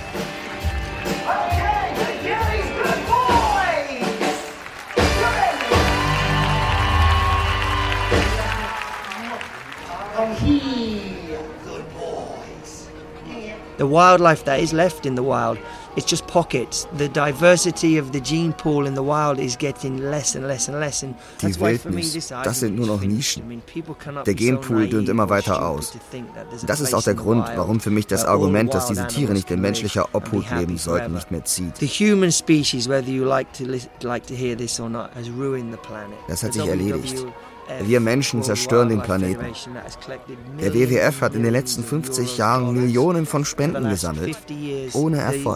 The wildlife that is left in the wild, it's just pockets. The diversity of the gene pool in the wild is getting less and less and less. And die Wildnis, das sind nur noch Nischen. Der Genpool dünnt immer weiter aus. Das ist auch der Grund, warum für mich das Argument, dass diese Tiere nicht in menschlicher Obhut leben sollten, nicht mehr zieht. Das hat sich erledigt. Wir Menschen zerstören den Planeten. Der W W F hat in den letzten fünfzig Jahren Millionen von Spenden gesammelt, ohne Erfolg.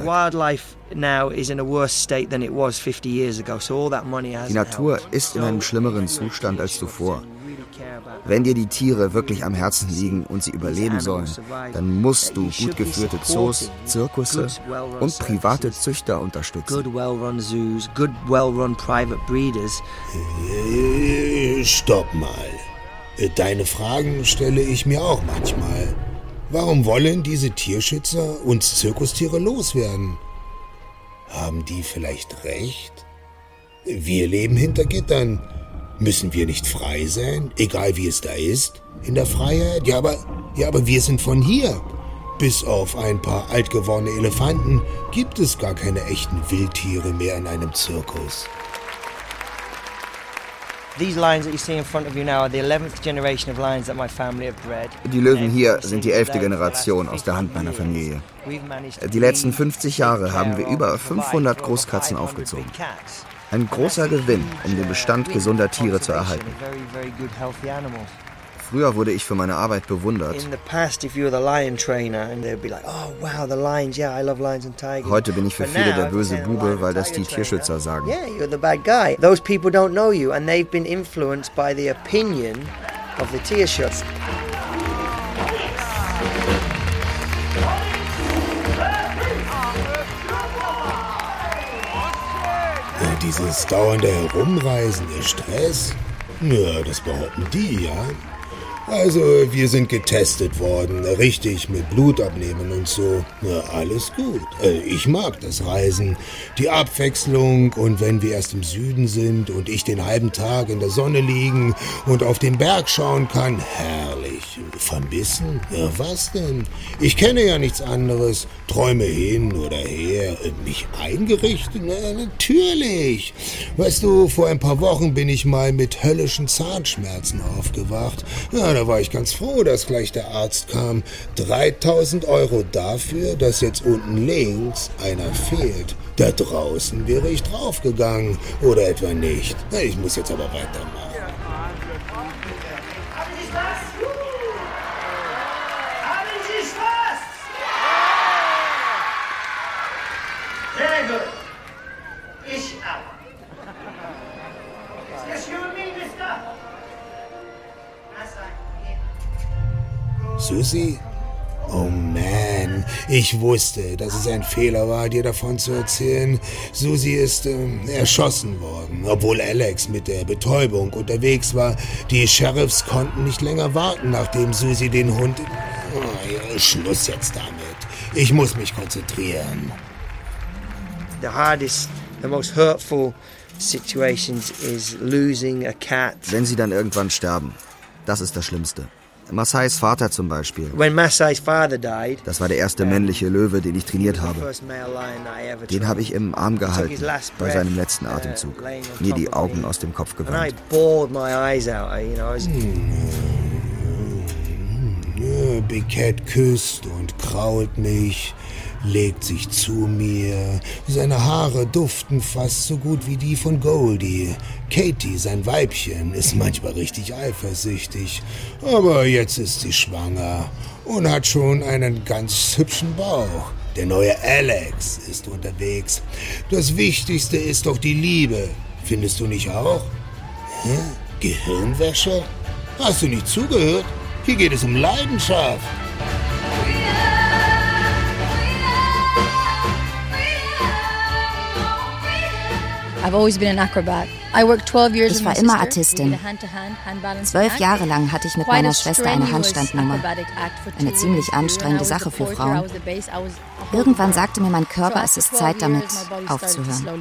Die Natur ist in einem schlimmeren Zustand als zuvor. Wenn dir die Tiere wirklich am Herzen liegen und sie überleben sollen, dann musst du gut geführte Zoos, Zirkusse und private Züchter unterstützen. Stopp mal. Deine Fragen stelle ich mir auch manchmal. Warum wollen diese Tierschützer uns Zirkustiere loswerden? Haben die vielleicht recht? Wir leben hinter Gittern. Müssen wir nicht frei sein, egal wie es da ist, in der Freiheit? Ja, aber, ja, aber wir sind von hier. Bis auf ein paar altgewordene Elefanten gibt es gar keine echten Wildtiere mehr in einem Zirkus. Die Löwen hier sind die elfte Generation aus der Hand meiner Familie. Die letzten fünfzig Jahre haben wir über fünfhundert Großkatzen aufgezogen. Ein großer Gewinn, um den Bestand gesunder Tiere zu erhalten. Früher wurde ich für meine Arbeit bewundert. Heute bin ich für viele der böse Bube, weil das die Tierschützer sagen. Yeah, you're the bad guy. Those people don't know you and they've been influenced by the opinion of the Tierschutz. Dieses dauernde Herumreisen ist Stress? Ja, das behaupten die, ja. Also, wir sind getestet worden, richtig mit Blut abnehmen und so. Ja, alles gut. Ich mag das Reisen, die Abwechslung und wenn wir erst im Süden sind und ich den halben Tag in der Sonne liegen und auf den Berg schauen kann, herrlich. Vermissen? Ja, was denn? Ich kenne ja nichts anderes. Träume hin oder her. Mich eingerichtet? Na, natürlich. Weißt du, vor ein paar Wochen bin ich mal mit höllischen Zahnschmerzen aufgewacht. Ja, da war ich ganz froh, dass gleich der Arzt kam. dreitausend Euro dafür, dass jetzt unten links einer fehlt. Da draußen wäre ich draufgegangen. Oder etwa nicht. Ich muss jetzt aber weitermachen. Sehr gut. Ich auch. Excuse me, Mister. Susi? Oh man, ich wusste, dass es ein Fehler war, dir davon zu erzählen. Susi ist äh, erschossen worden, obwohl Alex mit der Betäubung unterwegs war. Die Sheriffs konnten nicht länger warten, nachdem Susi den Hund... Oh, ja, Schluss jetzt damit. Ich muss mich konzentrieren. The hardest, the most hurtful situations is losing a cat. Wenn sie dann irgendwann sterben, das ist das Schlimmste. Maasais Vater zum Beispiel. When Maasai's father died, das war der erste männliche Löwe, den ich trainiert habe. Den habe ich im Arm gehalten, bei seinem letzten Atemzug. Mir die Augen aus dem Kopf gewandt. Big Cat küsst und krault mich, legt sich zu mir. Seine Haare duften fast so gut wie die von Goldie. Katie, sein Weibchen, ist manchmal richtig eifersüchtig. Aber jetzt ist sie schwanger und hat schon einen ganz hübschen Bauch. Der neue Alex ist unterwegs. Das Wichtigste ist doch die Liebe. Findest du nicht auch? Hm? Gehirnwäsche? Hast du nicht zugehört? Hier geht es um Leidenschaft. Ich war immer Artistin. Zwölf Jahre lang hatte ich mit meiner Schwester eine Handstandnummer. Eine ziemlich anstrengende Sache für Frauen. Irgendwann sagte mir mein Körper, es ist Zeit, damit aufzuhören.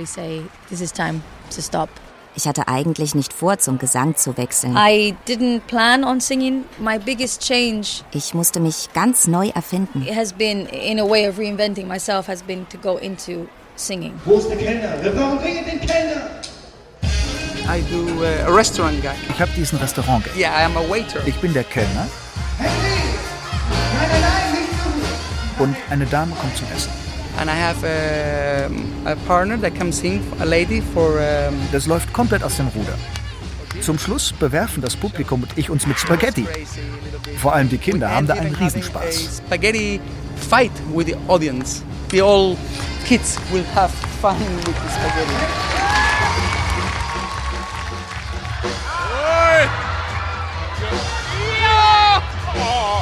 Ich hatte eigentlich nicht vor, zum Gesang zu wechseln. Ich musste mich ganz neu erfinden. Singing. Wo ist der Kellner? Wir brauchen dringend den Kellner. I do uh, a restaurant guy. Ich habe diesen Restaurant. Yeah, I am a waiter. Ich bin der Kellner. Hey, nein, nein, nein, nicht so. Und eine Dame kommt zum Essen. And I have a, a partner that comes in, a lady for. Um das läuft komplett aus dem Ruder. Zum Schluss bewerfen das Publikum und ich uns mit Spaghetti. Vor allem die Kinder haben da einen Riesenspaß. Spaghetti fight with the audience. The all kids will have fun with the spaghetti. Ja! Oh.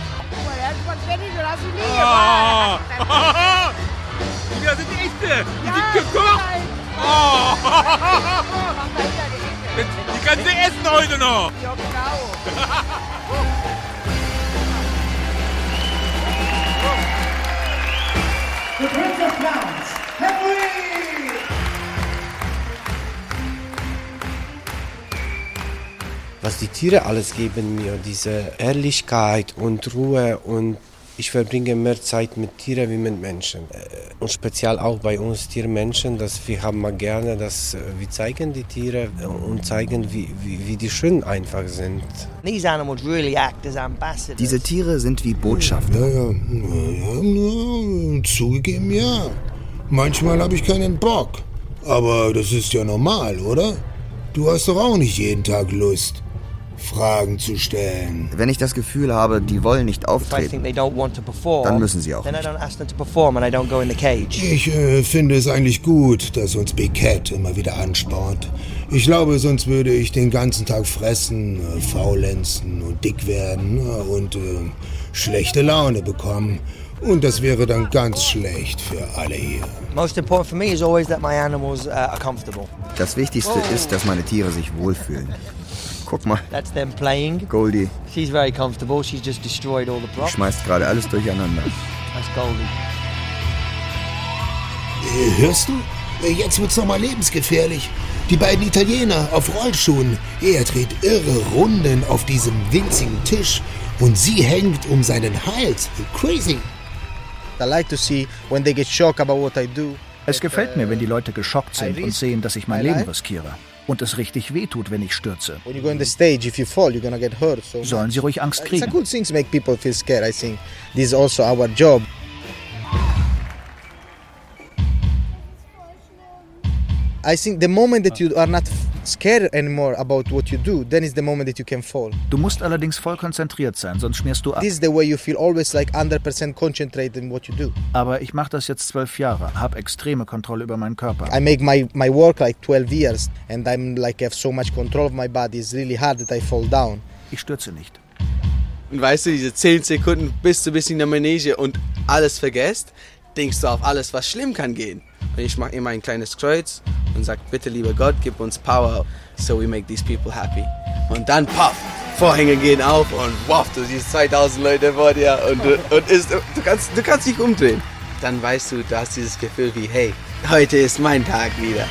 Das sind die echte! Die sind gekocht! Oh. Die kannst du essen heute noch! Ja, genau! The Prince of Clowns, Henry! Was die Tiere alles geben mir, diese Ehrlichkeit und Ruhe, und ich verbringe mehr Zeit mit Tieren wie mit Menschen. Und speziell auch bei uns Tiermenschen, dass wir haben mal gerne, dass wir zeigen die Tiere und zeigen, wie, wie, wie die schön einfach sind. Diese Tiere sind wie Botschafter. Ja, ja, ja, ja, zugegeben ja. Manchmal habe ich keinen Bock. Aber das ist ja normal, oder? Du hast doch auch nicht jeden Tag Lust, Fragen zu stellen. Wenn ich das Gefühl habe, die wollen nicht auftreten, dann müssen sie auch nicht. Ich äh, finde es eigentlich gut, dass uns Big Cat immer wieder anspornt. Ich glaube, sonst würde ich den ganzen Tag fressen, äh, faulenzen und dick werden äh, und äh, schlechte Laune bekommen. Und das wäre dann ganz schlecht für alle hier. Das Wichtigste ist, dass meine Tiere sich wohlfühlen. Guck mal. That's them playing. Goldie. She's very comfortable. She's just destroyed all the props. Die schmeißt gerade alles durcheinander. That's Goldie. Äh, hörst du? Jetzt wird's nochmal lebensgefährlich. Die beiden Italiener auf Rollschuhen. Er dreht irre Runden auf diesem winzigen Tisch und sie hängt um seinen Hals. Crazy. I like to see when they get shocked about what I do. Es gefällt mir, wenn die Leute geschockt sind und sehen, dass ich mein Leben riskiere. Und es richtig wehtut, wenn ich stürze. Sollen sie ruhig Angst kriegen. It's a good thing to make people feel scared, I think. This is also our job. I think the moment that you are not scared anymore about what you do, then is the moment that you can fall. Du musst allerdings voll konzentriert sein, sonst schmierst du ab. This is the way you feel always like one hundred percent concentrated in what you do. Aber ich mache das jetzt zwölf Jahre, habe extreme Kontrolle über meinen Körper. I make my my work like twelve years and I'm like have so much control of my body. It's really hard that I fall down. Ich stürze nicht. Und weißt du, diese zehn Sekunden bist du bis in der Manege und alles vergisst, denkst du auf alles, was schlimm kann gehen. Und ich mache immer ein kleines Kreuz und sage, bitte lieber Gott, gib uns Power, so we make these people happy. Und dann, puff, Vorhänge gehen auf und wow, du siehst zweitausend Leute vor dir und, du, und ist, du, kannst, du kannst dich umdrehen. Dann weißt du, du hast dieses Gefühl wie, hey, heute ist mein Tag wieder.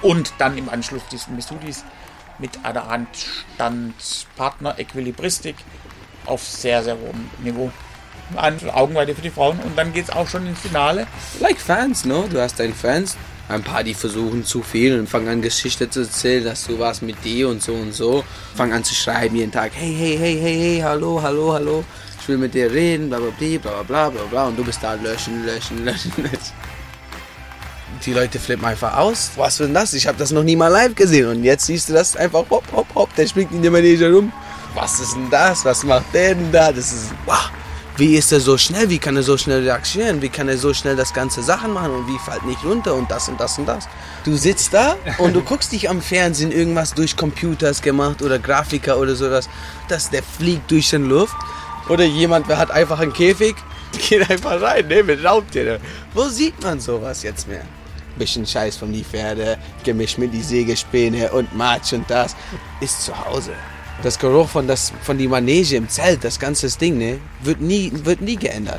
Und dann im Anschluss die Messoudis mit einer Handstandspartner Equilibristik auf sehr, sehr hohem Niveau. An Augenweide für die Frauen und dann geht's auch schon ins Finale. Like Fans, no? Du hast deine Fans. Ein paar, die versuchen zu viel und fangen an, Geschichte zu erzählen, dass du warst mit dir und so und so. Fangen an zu schreiben jeden Tag, hey, hey, hey, hey, hey, hallo, hallo, hallo. Ich will mit dir reden, bla, bla, bla, bla, bla, bla, bla. Und du bist da, löschen, löschen, löschen, löschen. Die Leute flippen einfach aus. Was für das? Ich habe das noch nie mal live gesehen. Und jetzt siehst du das einfach, hopp, hopp, hopp, der springt in der Manege rum. Was ist denn das? Was macht der denn da? Das ist, wow. Wie ist er so schnell? Wie kann er so schnell reagieren? Wie kann er so schnell das ganze Sachen machen? Und wie fällt nicht runter? Und das und das und das. Du sitzt da und du guckst dich am Fernsehen irgendwas durch Computers gemacht oder Grafiker oder sowas. Das, der fliegt durch die Luft. Oder jemand hat einfach einen Käfig, geht einfach rein, ne, mit Raubtieren. Wo sieht man sowas jetzt mehr? Bisschen Scheiß von die Pferde, gemischt mit die Sägespäne und Matsch und das. Ist zu Hause. Das Geruch von, das, von die Manege im Zelt, das ganze Ding, ne, wird nie, wird nie geändert.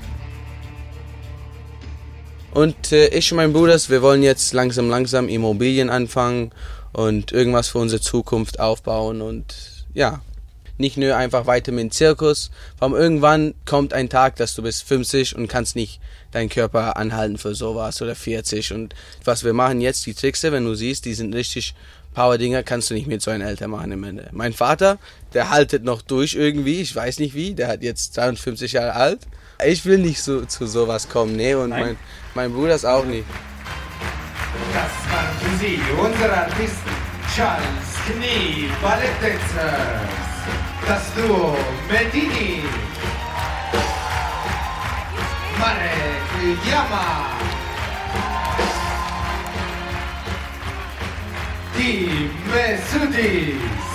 Und äh, ich und mein Bruder, wir wollen jetzt langsam, langsam Immobilien anfangen und irgendwas für unsere Zukunft aufbauen und ja, nicht nur einfach weiter mit dem Zirkus. Weil irgendwann kommt ein Tag, dass du bist fünfzig und kannst nicht deinen Körper anhalten für sowas oder vierzig. Und was wir machen jetzt, die Tricks, wenn du siehst, die sind richtig Power-Dinger, kannst du nicht mit so einem Alter machen im Ende. Mein Vater, der haltet noch durch irgendwie, ich weiß nicht wie, der hat jetzt dreiundfünfzig Jahre alt. Ich will nicht so, zu sowas kommen, ne, und mein, mein Bruder ist auch nicht. Das waren für Sie unsere Artisten Charles Knie, Balletttänzer, das Duo Medini, Marek Yama, die Messoudis,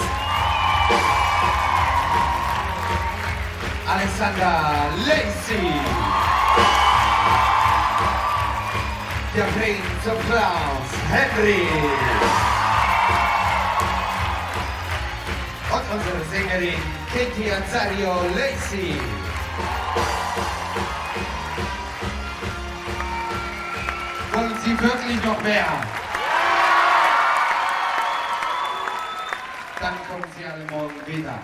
Alexander Lacey, der Prinz of Claus, Henry, und unsere Sängerin Katie Azario Lacey. Wollen Sie wirklich noch mehr? Dann kommen Sie alle morgen wieder.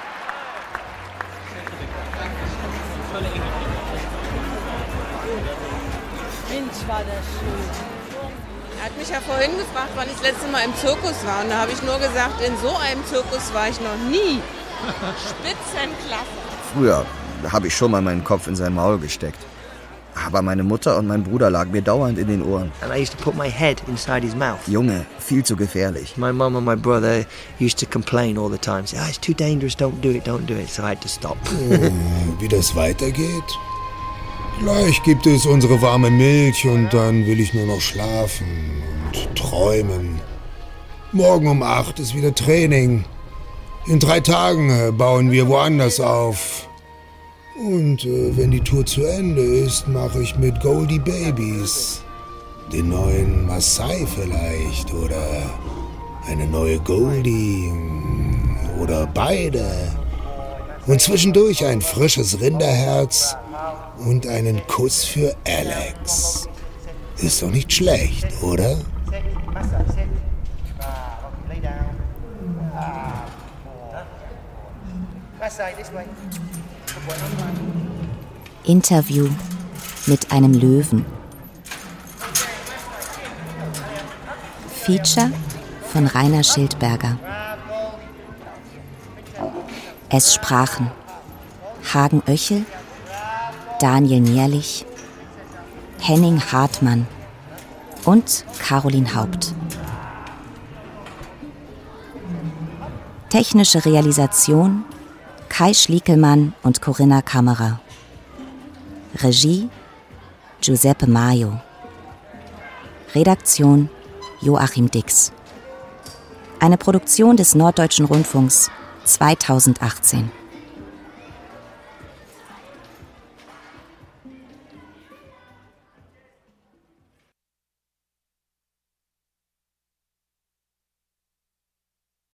Mensch, war das schön. Er hat mich ja vorhin gefragt, wann ich das letzte Mal im Zirkus war. Und da habe ich nur gesagt, in so einem Zirkus war ich noch nie. Spitzenklasse. Früher habe ich schon mal meinen Kopf in sein Maul gesteckt. Aber meine Mutter und mein Bruder lagen mir dauernd in den Ohren. And I used to put my head inside his mouth. Junge, viel zu gefährlich. My mum and my brother used to complain all the time. Say, oh, it's too dangerous, don't do it, don't do it. So I had to stop. Wie das weitergeht? Gleich gibt es unsere warme Milch und dann will ich nur noch schlafen und träumen. Morgen um acht ist wieder Training. In drei Tagen bauen wir woanders auf. Und äh, wenn die Tour zu Ende ist, mache ich mit Goldie Babies den neuen Maasai vielleicht oder eine neue Goldie oder beide. Und zwischendurch ein frisches Rinderherz und einen Kuss für Alex. Ist doch nicht schlecht, oder? Interview mit einem Löwen. Feature von Rainer Schildberger. Es sprachen Hagen Oechel, Daniel Nierlich, Henning Hartmann und Caroline Haupt. Technische Realisation Kai Schliekelmann und Corinna Kammerer. Regie Giuseppe Maio. Redaktion Joachim Dix. Eine Produktion des Norddeutschen Rundfunks zweitausendachtzehn.